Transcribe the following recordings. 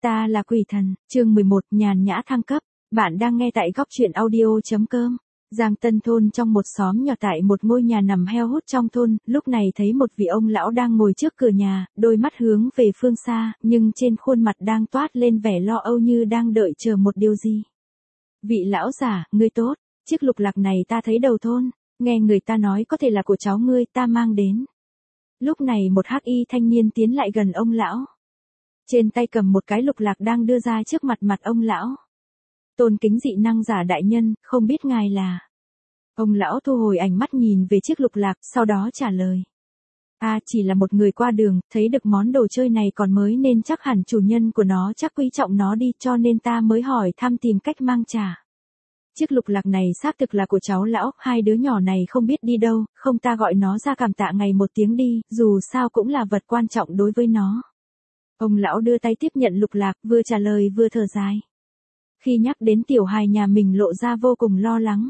Ta là quỷ thần, chương 11, nhàn nhã thăng cấp. Bạn đang nghe tại góc truyện audio.com. Giang Tân thôn trong một xóm nhỏ tại một ngôi nhà nằm heo hút trong thôn, lúc này thấy một vị ông lão đang ngồi trước cửa nhà, đôi mắt hướng về phương xa, nhưng trên khuôn mặt đang toát lên vẻ lo âu như đang đợi chờ một điều gì. Vị lão giả, ngươi tốt, chiếc lục lạc này ta thấy đầu thôn, nghe người ta nói có thể là của cháu ngươi, ta mang đến. Lúc này một hắc y thanh niên tiến lại gần ông lão. Trên tay cầm một cái lục lạc đang đưa ra trước mặt ông lão. Tôn kính dị năng giả đại nhân, không biết ngài là. Ông lão thu hồi ánh mắt nhìn về chiếc lục lạc, sau đó trả lời. Chỉ là một người qua đường, thấy được món đồ chơi này còn mới nên chắc hẳn chủ nhân của nó chắc quý trọng nó đi, cho nên ta mới hỏi thăm tìm cách mang trả. Chiếc lục lạc này xác thực là của cháu lão, hai đứa nhỏ này không biết đi đâu, không ta gọi nó ra cảm tạ ngày một tiếng đi, dù sao cũng là vật quan trọng đối với nó. Ông lão đưa tay tiếp nhận lục lạc, vừa trả lời vừa thở dài. Khi nhắc đến tiểu hài nhà mình lộ ra vô cùng lo lắng.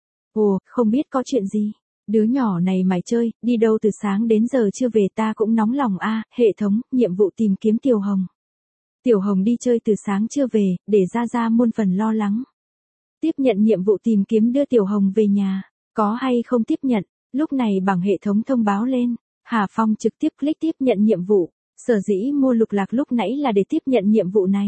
Ồ, không biết có chuyện gì. Đứa nhỏ này mải chơi, đi đâu từ sáng đến giờ chưa về, ta cũng nóng lòng. Hệ thống, nhiệm vụ tìm kiếm Tiểu Hồng. Tiểu Hồng đi chơi từ sáng chưa về, để ra muôn phần lo lắng. Tiếp nhận nhiệm vụ tìm kiếm đưa Tiểu Hồng về nhà. Có hay không tiếp nhận? Lúc này bảng hệ thống thông báo lên. Hà Phong trực tiếp click tiếp nhận nhiệm vụ. Sở dĩ mua lục lạc lúc nãy là để tiếp nhận nhiệm vụ này.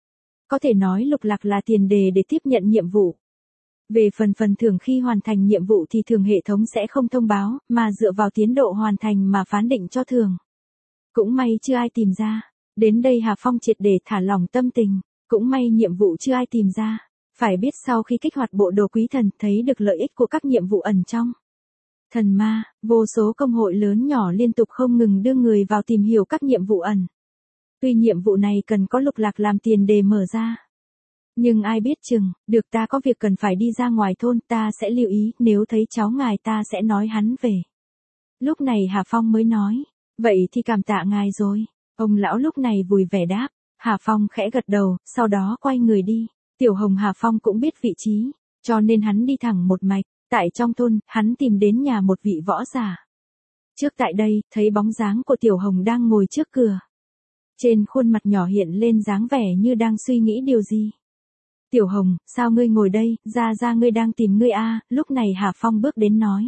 Có thể nói lục lạc là tiền đề để tiếp nhận nhiệm vụ. Về phần thưởng khi hoàn thành nhiệm vụ thì thường hệ thống sẽ không thông báo, mà dựa vào tiến độ hoàn thành mà phán định cho thưởng. Cũng may chưa ai tìm ra. Đến đây Hà Phong triệt để thả lỏng tâm tình. Cũng may nhiệm vụ chưa ai tìm ra. Phải biết sau khi kích hoạt bộ đồ quý thần thấy được lợi ích của các nhiệm vụ ẩn trong. Thần ma, vô số công hội lớn nhỏ liên tục không ngừng đưa người vào tìm hiểu các nhiệm vụ ẩn. Tuy nhiệm vụ này cần có lục lạc làm tiền đề mở ra. Nhưng ai biết chừng, được ta có việc cần phải đi ra ngoài thôn, ta sẽ lưu ý, nếu thấy cháu ngài ta sẽ nói hắn về. Lúc này Hà Phong mới nói, vậy thì cảm tạ ngài rồi. Ông lão lúc này vui vẻ đáp, Hà Phong khẽ gật đầu, sau đó quay người đi. Tiểu Hồng Hà Phong cũng biết vị trí, cho nên hắn đi thẳng một mạch. Tại trong thôn, hắn tìm đến nhà một vị võ giả. Trước tại đây, thấy bóng dáng của Tiểu Hồng đang ngồi trước cửa. Trên khuôn mặt nhỏ hiện lên dáng vẻ như đang suy nghĩ điều gì. Tiểu Hồng, sao ngươi ngồi đây, ra ngươi đang tìm ngươi lúc này Hà Phong bước đến nói.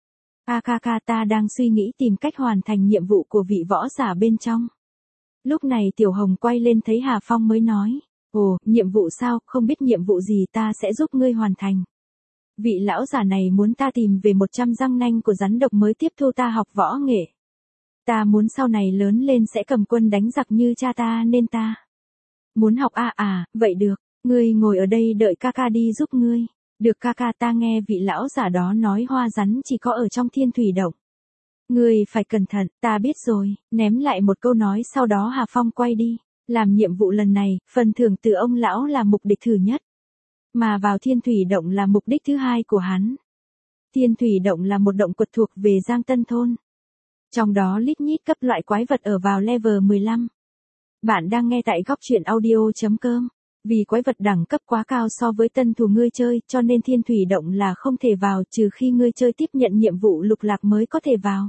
Ta đang suy nghĩ tìm cách hoàn thành nhiệm vụ của vị võ giả bên trong. Lúc này Tiểu Hồng quay lên thấy Hà Phong mới nói. Ồ, nhiệm vụ sao, không biết nhiệm vụ gì, ta sẽ giúp ngươi hoàn thành. Vị lão giả này muốn ta tìm về 100 răng nanh của rắn độc mới tiếp thu ta học võ nghệ. Ta muốn sau này lớn lên sẽ cầm quân đánh giặc như cha ta nên ta muốn học. Vậy được, ngươi ngồi ở đây đợi ca đi giúp ngươi. Được ca, ta nghe vị lão giả đó nói hoa rắn chỉ có ở trong Thiên Thủy Động. Ngươi phải cẩn thận, ta biết rồi, ném lại một câu nói sau đó Hà Phong quay đi. Làm nhiệm vụ lần này, phần thưởng từ ông lão là mục đích thứ nhất. Mà vào Thiên Thủy Động là mục đích thứ hai của hắn. Thiên Thủy Động là một động quật thuộc về Giang Tân thôn. Trong đó lít nhít cấp loại quái vật ở vào level 15. Bạn đang nghe tại góc truyện audio.com. Vì quái vật đẳng cấp quá cao so với tân thủ ngươi chơi, cho nên Thiên Thủy Động là không thể vào, trừ khi ngươi chơi tiếp nhận nhiệm vụ lục lạc mới có thể vào.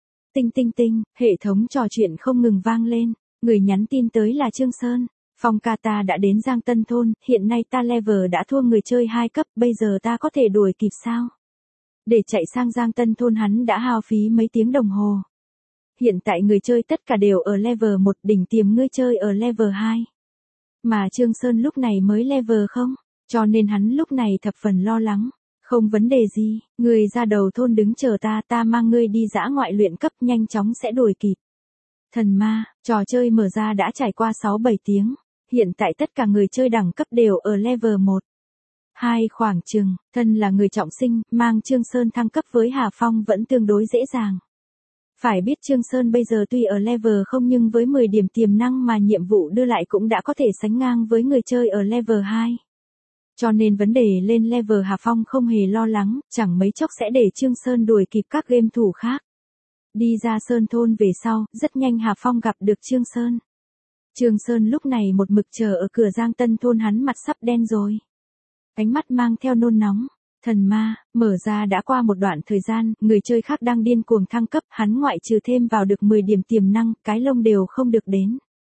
Tinh, hệ thống trò chuyện không ngừng vang lên. Người nhắn tin tới là Trương Sơn. Phong ca, ta đã đến Giang Tân thôn, hiện nay ta level đã thua người chơi 2 cấp, bây giờ ta có thể đuổi kịp sao? Để chạy sang Giang Tân thôn hắn đã hao phí mấy tiếng đồng hồ. Hiện tại người chơi tất cả đều ở level 1, đỉnh tiêm ngươi chơi ở level 2. Mà Trương Sơn lúc này mới level 0, cho nên hắn lúc này thập phần lo lắng. Không vấn đề gì, ngươi ra đầu thôn đứng chờ ta mang ngươi đi dã ngoại luyện cấp, nhanh chóng sẽ đuổi kịp. Thần ma, trò chơi mở ra đã trải qua 6-7 tiếng. Hiện tại tất cả người chơi đẳng cấp đều ở level 1. 2 khoảng chừng, thân là người trọng sinh, mang Trương Sơn thăng cấp với Hà Phong vẫn tương đối dễ dàng. Phải biết Trương Sơn bây giờ tuy ở level 0 nhưng với 10 điểm tiềm năng mà nhiệm vụ đưa lại cũng đã có thể sánh ngang với người chơi ở level 2. Cho nên vấn đề lên level Hà Phong không hề lo lắng, chẳng mấy chốc sẽ để Trương Sơn đuổi kịp các game thủ khác. Đi ra Sơn thôn về sau, rất nhanh Hà Phong gặp được Trương Sơn. Trương Sơn lúc này một mực chờ ở cửa Giang Tân thôn, hắn mặt sắp đen rồi. Ánh mắt mang theo nôn nóng. Thần ma, mở ra đã qua một đoạn thời gian, người chơi khác đang điên cuồng thăng cấp, hắn ngoại trừ thêm vào được 10 điểm tiềm năng, cái lông đều không được đến.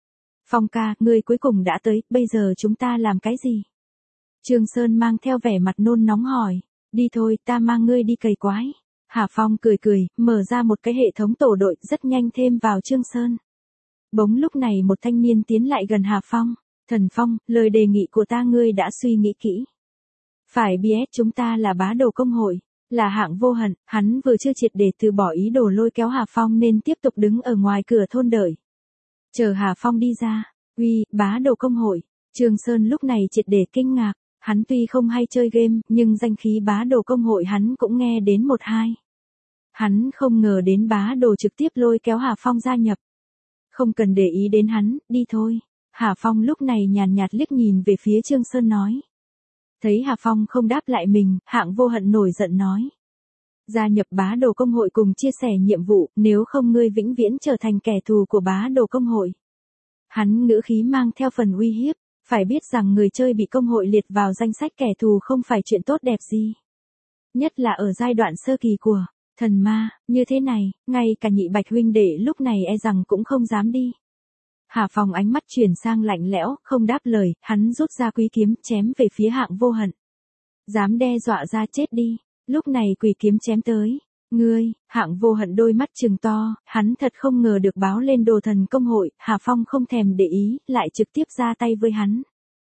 Phong ca, ngươi cuối cùng đã tới, bây giờ chúng ta làm cái gì? Trương Sơn mang theo vẻ mặt nôn nóng hỏi. Đi thôi, ta mang ngươi đi cày quái. Hà Phong cười cười, mở ra một cái hệ thống tổ đội rất nhanh thêm vào Trương Sơn. Bỗng lúc này một thanh niên tiến lại gần Hà Phong. Thần Phong, lời đề nghị của ta ngươi đã suy nghĩ kỹ. Phải biết chúng ta là bá đồ công hội, là hạng vô hận, hắn vừa chưa triệt để từ bỏ ý đồ lôi kéo Hà Phong nên tiếp tục đứng ở ngoài cửa thôn đợi. Chờ Hà Phong đi ra, uy, bá đồ công hội, Trương Sơn lúc này triệt để kinh ngạc, hắn tuy không hay chơi game, nhưng danh khí bá đồ công hội hắn cũng nghe đến một hai. Hắn không ngờ đến bá đồ trực tiếp lôi kéo Hà Phong gia nhập. Không cần để ý đến hắn, đi thôi. Hà Phong lúc này nhàn nhạt liếc nhìn về phía Trương Sơn nói. Thấy Hà Phong không đáp lại mình, hạng vô hận nổi giận nói. Gia nhập bá đồ công hội cùng chia sẻ nhiệm vụ, nếu không ngươi vĩnh viễn trở thành kẻ thù của bá đồ công hội. Hắn ngữ khí mang theo phần uy hiếp, phải biết rằng người chơi bị công hội liệt vào danh sách kẻ thù không phải chuyện tốt đẹp gì. Nhất là ở giai đoạn sơ kỳ của thần ma, như thế này, ngay cả nhị bạch huynh đệ lúc này e rằng cũng không dám đi. Hà Phong ánh mắt chuyển sang lạnh lẽo, không đáp lời, hắn rút ra quý kiếm chém về phía hạng vô hận. Dám đe dọa ra chết đi, lúc này quỷ kiếm chém tới. Ngươi, hạng vô hận đôi mắt trừng to, hắn thật không ngờ được báo lên đồ thần công hội, Hà Phong không thèm để ý, lại trực tiếp ra tay với hắn.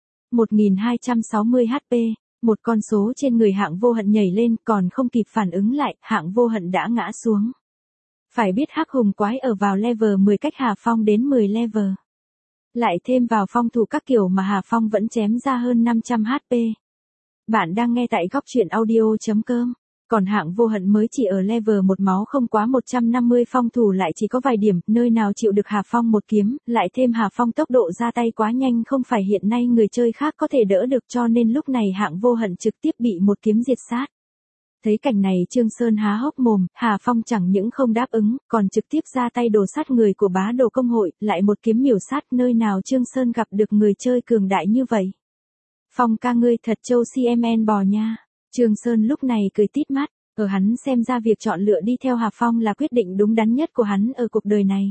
1260 HP, một con số trên người hạng vô hận nhảy lên, còn không kịp phản ứng lại, hạng vô hận đã ngã xuống. Phải biết hắc hùng quái ở vào level 10 cách Hà Phong đến 10 level. Lại thêm vào phong thủ các kiểu mà Hà Phong vẫn chém ra hơn 500 HP. Bạn đang nghe tại góc truyện audio.com. Còn hạng vô hận mới chỉ ở level 1 máu không quá 150 phong thủ lại chỉ có vài điểm, nơi nào chịu được Hà Phong một kiếm, lại thêm Hà Phong tốc độ ra tay quá nhanh không phải hiện nay người chơi khác có thể đỡ được cho nên lúc này hạng vô hận trực tiếp bị một kiếm diệt sát. Thấy cảnh này Trương Sơn há hốc mồm, Hà Phong chẳng những không đáp ứng, còn trực tiếp ra tay đổ sát người của bá đồ công hội, lại một kiếm miểu sát nơi nào Trương Sơn gặp được người chơi cường đại như vậy. Phong ca ngươi thật trâu CMN bò nha. Trương Sơn lúc này cười tít mắt, ở hắn xem ra việc chọn lựa đi theo Hà Phong là quyết định đúng đắn nhất của hắn ở cuộc đời này.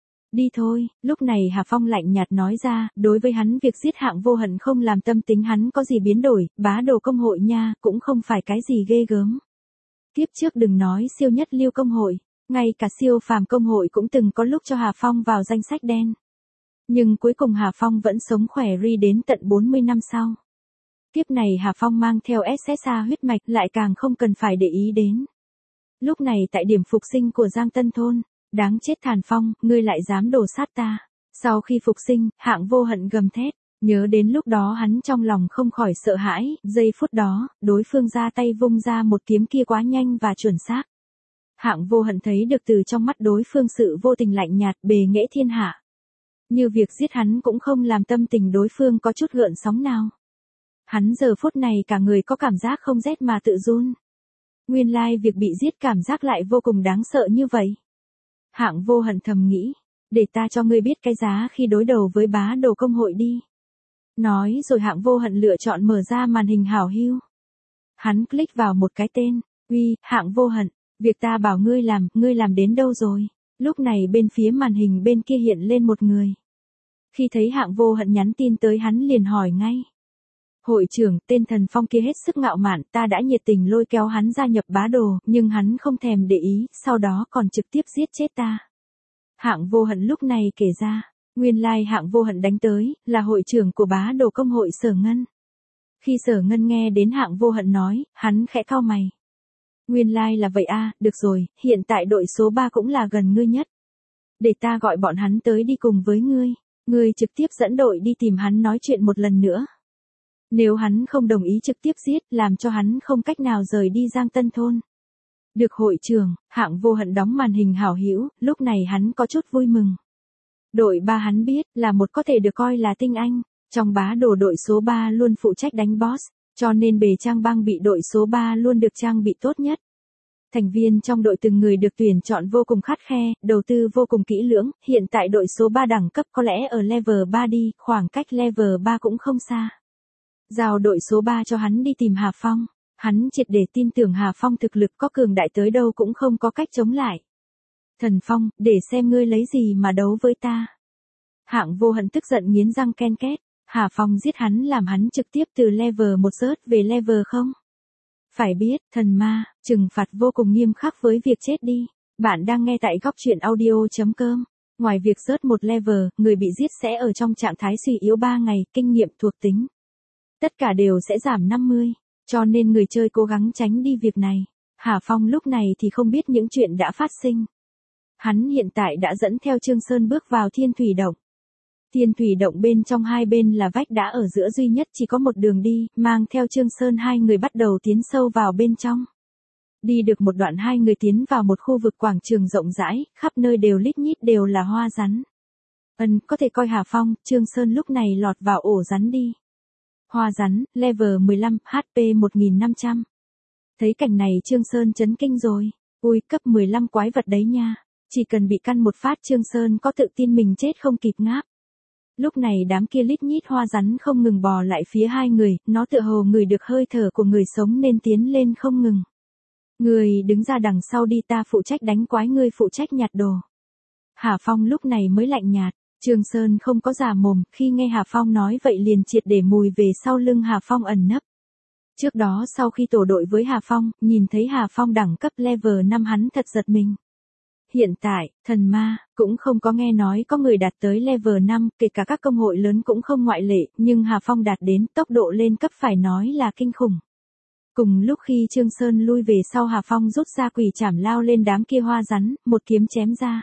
Đi thôi, lúc này Hà Phong lạnh nhạt nói ra, đối với hắn việc giết hạng vô hận không làm tâm tính hắn có gì biến đổi, bá đồ công hội nha, cũng không phải cái gì ghê gớm. Kiếp trước đừng nói siêu nhất lưu công hội, ngay cả siêu phàm công hội cũng từng có lúc cho Hà Phong vào danh sách đen. Nhưng cuối cùng Hà Phong vẫn sống khỏe ri đến tận 40 năm sau. Kiếp này Hà Phong mang theo SSA huyết mạch lại càng không cần phải để ý đến. Lúc này tại điểm phục sinh của Giang Tân Thôn, đáng chết Thàn Phong, ngươi lại dám đổ sát ta. Sau khi phục sinh, hạng vô hận gầm thét, nhớ đến lúc đó hắn trong lòng không khỏi sợ hãi, giây phút đó, đối phương ra tay vung ra một kiếm kia quá nhanh và chuẩn xác. Hạng vô hận thấy được từ trong mắt đối phương sự vô tình lạnh nhạt bề nghệ thiên hạ. Như việc giết hắn cũng không làm tâm tình đối phương có chút gợn sóng nào. Hắn giờ phút này cả người có cảm giác không rét mà tự run. Nguyên lai việc bị giết cảm giác lại vô cùng đáng sợ như vậy. Hạng vô hận thầm nghĩ, để ta cho ngươi biết cái giá khi đối đầu với bá đồ công hội đi. Nói rồi hạng vô hận lựa chọn mở ra màn hình hảo hữu. Hắn click vào một cái tên, uy, hạng vô hận, việc ta bảo ngươi làm đến đâu rồi? Lúc này bên phía màn hình bên kia hiện lên một người. Khi thấy hạng vô hận nhắn tin tới hắn liền hỏi ngay. Hội trưởng, tên Thần Phong kia hết sức ngạo mạn, ta đã nhiệt tình lôi kéo hắn gia nhập bá đồ, nhưng hắn không thèm để ý, sau đó còn trực tiếp giết chết ta. Hạng vô hận lúc này kể ra, nguyên lai hạng vô hận đánh tới, là hội trưởng của bá đồ công hội Sở Ngân. Khi Sở Ngân nghe đến hạng vô hận nói, hắn khẽ cau mày. Nguyên lai là vậy à, được rồi, hiện tại đội số 3 cũng là gần ngươi nhất. Để ta gọi bọn hắn tới đi cùng với ngươi trực tiếp dẫn đội đi tìm hắn nói chuyện một lần nữa. Nếu hắn không đồng ý trực tiếp giết, làm cho hắn không cách nào rời đi Giang Tân Thôn. Được hội trưởng, hạng vô hận đóng màn hình hảo hữu, lúc này hắn có chút vui mừng. Đội 3 hắn biết, là một có thể được coi là tinh anh, trong bá đồ đội số 3 luôn phụ trách đánh boss, cho nên bề trang băng bị đội số 3 luôn được trang bị tốt nhất. Thành viên trong đội từng người được tuyển chọn vô cùng khắt khe, đầu tư vô cùng kỹ lưỡng, hiện tại đội số 3 đẳng cấp có lẽ ở level 3 đi, khoảng cách level 3 cũng không xa. Giao đội số 3 cho hắn đi tìm Hà Phong, hắn triệt để tin tưởng Hà Phong thực lực có cường đại tới đâu cũng không có cách chống lại. Thần Phong, để xem ngươi lấy gì mà đấu với ta. Hạng Vô Hận tức giận nghiến răng ken két. Hà Phong giết hắn làm hắn trực tiếp từ level 1 rớt về level 0. Phải biết, thần ma, trừng phạt vô cùng nghiêm khắc với việc chết đi. Bạn đang nghe tại góc truyện audio.com. Ngoài việc rớt một level, người bị giết sẽ ở trong trạng thái suy yếu 3 ngày, kinh nghiệm thuộc tính. Tất cả đều sẽ giảm 50, cho nên người chơi cố gắng tránh đi việc này. Hà Phong lúc này thì không biết những chuyện đã phát sinh. Hắn hiện tại đã dẫn theo Trương Sơn bước vào Thiên Thủy Động. Thiên Thủy Động bên trong hai bên là vách đá, ở giữa duy nhất chỉ có một đường đi, mang theo Trương Sơn hai người bắt đầu tiến sâu vào bên trong. Đi được một đoạn hai người tiến vào một khu vực quảng trường rộng rãi, khắp nơi đều lít nhít đều là hoa rắn. Có thể coi Hà Phong, Trương Sơn lúc này lọt vào ổ rắn đi. Hoa rắn, level 15, HP 1500. Thấy cảnh này Trương Sơn chấn kinh rồi. Ui, cấp 15 quái vật đấy nha. Chỉ cần bị căn một phát Trương Sơn có tự tin mình chết không kịp ngáp. Lúc này đám kia lít nhít hoa rắn không ngừng bò lại phía hai người, nó tựa hồ ngửi được hơi thở của người sống nên tiến lên không ngừng. Người đứng ra đằng sau đi, ta phụ trách đánh quái, ngươi phụ trách nhặt đồ. Hà Phong lúc này mới lạnh nhạt. Trương Sơn không có giả mồm, khi nghe Hà Phong nói vậy liền triệt để mùi về sau lưng Hà Phong ẩn nấp. Trước đó sau khi tổ đội với Hà Phong, nhìn thấy Hà Phong đẳng cấp level 5 hắn thật giật mình. Hiện tại, thần ma, cũng không có nghe nói có người đạt tới level 5, kể cả các công hội lớn cũng không ngoại lệ, nhưng Hà Phong đạt đến tốc độ lên cấp phải nói là kinh khủng. Cùng lúc khi Trương Sơn lui về sau, Hà Phong rút ra quỷ trảm lao lên đám kia hoa rắn, một kiếm chém ra.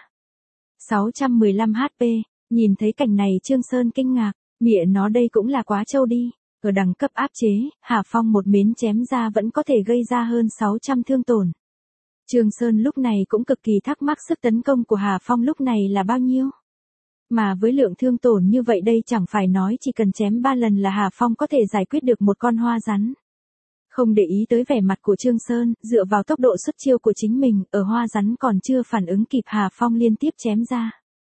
615 HP, nhìn thấy cảnh này Trương Sơn kinh ngạc, mẹ nó đây cũng là quá trâu đi. Ở đẳng cấp áp chế, Hà Phong một mến chém ra vẫn có thể gây ra hơn 600 thương tổn. Trương Sơn lúc này cũng cực kỳ thắc mắc sức tấn công của Hà Phong lúc này là bao nhiêu. Mà với lượng thương tổn như vậy đây chẳng phải nói chỉ cần chém 3 lần là Hà Phong có thể giải quyết được một con hoa rắn. Không để ý tới vẻ mặt của Trương Sơn, dựa vào tốc độ xuất chiêu của chính mình, ở hoa rắn còn chưa phản ứng kịp Hà Phong liên tiếp chém ra.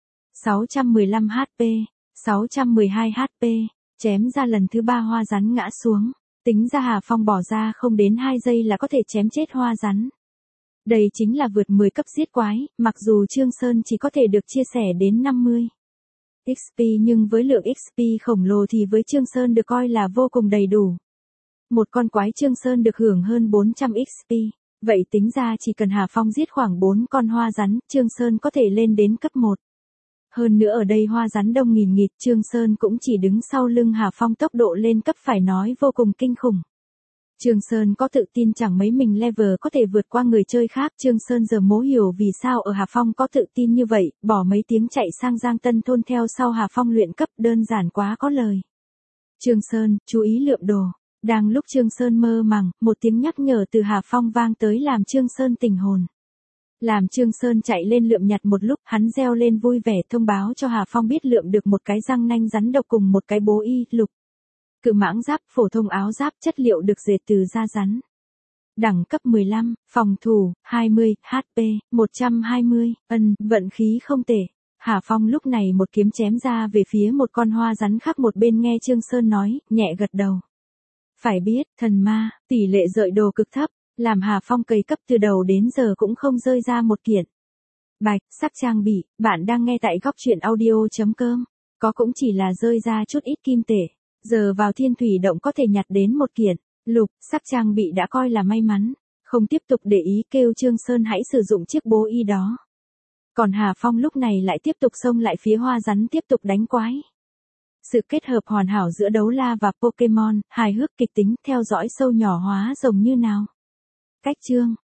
615 HP, 612 HP, chém ra lần thứ 3 hoa rắn ngã xuống. Tính ra Hà Phong bỏ ra không đến 2 giây là có thể chém chết hoa rắn. Đây chính là vượt 10 cấp giết quái, mặc dù Trương Sơn chỉ có thể được chia sẻ đến 50 XP nhưng với lượng XP khổng lồ thì với Trương Sơn được coi là vô cùng đầy đủ. Một con quái Trương Sơn được hưởng hơn 400 XP, vậy tính ra chỉ cần Hà Phong giết khoảng 4 con hoa rắn, Trương Sơn có thể lên đến cấp 1. Hơn nữa ở đây hoa rắn đông nghìn nghịt, Trương Sơn cũng chỉ đứng sau lưng Hà Phong, tốc độ lên cấp phải nói vô cùng kinh khủng. Trương Sơn có tự tin chẳng mấy mình level có thể vượt qua người chơi khác. Trương Sơn giờ mố hiểu vì sao ở Hà Phong có tự tin như vậy, bỏ mấy tiếng chạy sang Giang Tân Thôn theo sau Hà Phong luyện cấp, đơn giản quá có lời. Trương Sơn, chú ý lượm đồ. Đang lúc Trương Sơn mơ màng, một tiếng nhắc nhở từ Hà Phong vang tới làm Trương Sơn tỉnh hồn. Làm Trương Sơn chạy lên lượm nhặt một lúc, hắn reo lên vui vẻ thông báo cho Hà Phong biết lượm được một cái răng nanh rắn độc cùng một cái bố y lục. Cự mãng giáp, phổ thông áo giáp, chất liệu được dệt từ da rắn. Đẳng cấp 15, phòng thủ, 20, HP, 120, vận khí không tệ. Hà Phong lúc này một kiếm chém ra về phía một con hoa rắn khác một bên, nghe Trương Sơn nói, nhẹ gật đầu. Phải biết, thần ma, tỷ lệ rợi đồ cực thấp, làm Hà Phong cày cấp từ đầu đến giờ cũng không rơi ra một kiện. Bạch, sắc trang bị, bạn đang nghe tại góc truyện audio.com. Có cũng chỉ là rơi ra chút ít kim tệ. Giờ vào Thiên Thủy Động có thể nhặt đến một kiện. Lục, sắc trang bị đã coi là may mắn. Không tiếp tục để ý, kêu Trương Sơn hãy sử dụng chiếc bố y đó. Còn Hà Phong lúc này lại tiếp tục xông lại phía hoa rắn tiếp tục đánh quái. Sự kết hợp hoàn hảo giữa đấu la và Pokemon, hài hước kịch tính, theo dõi sâu nhỏ hóa rồng như nào. Cách chương.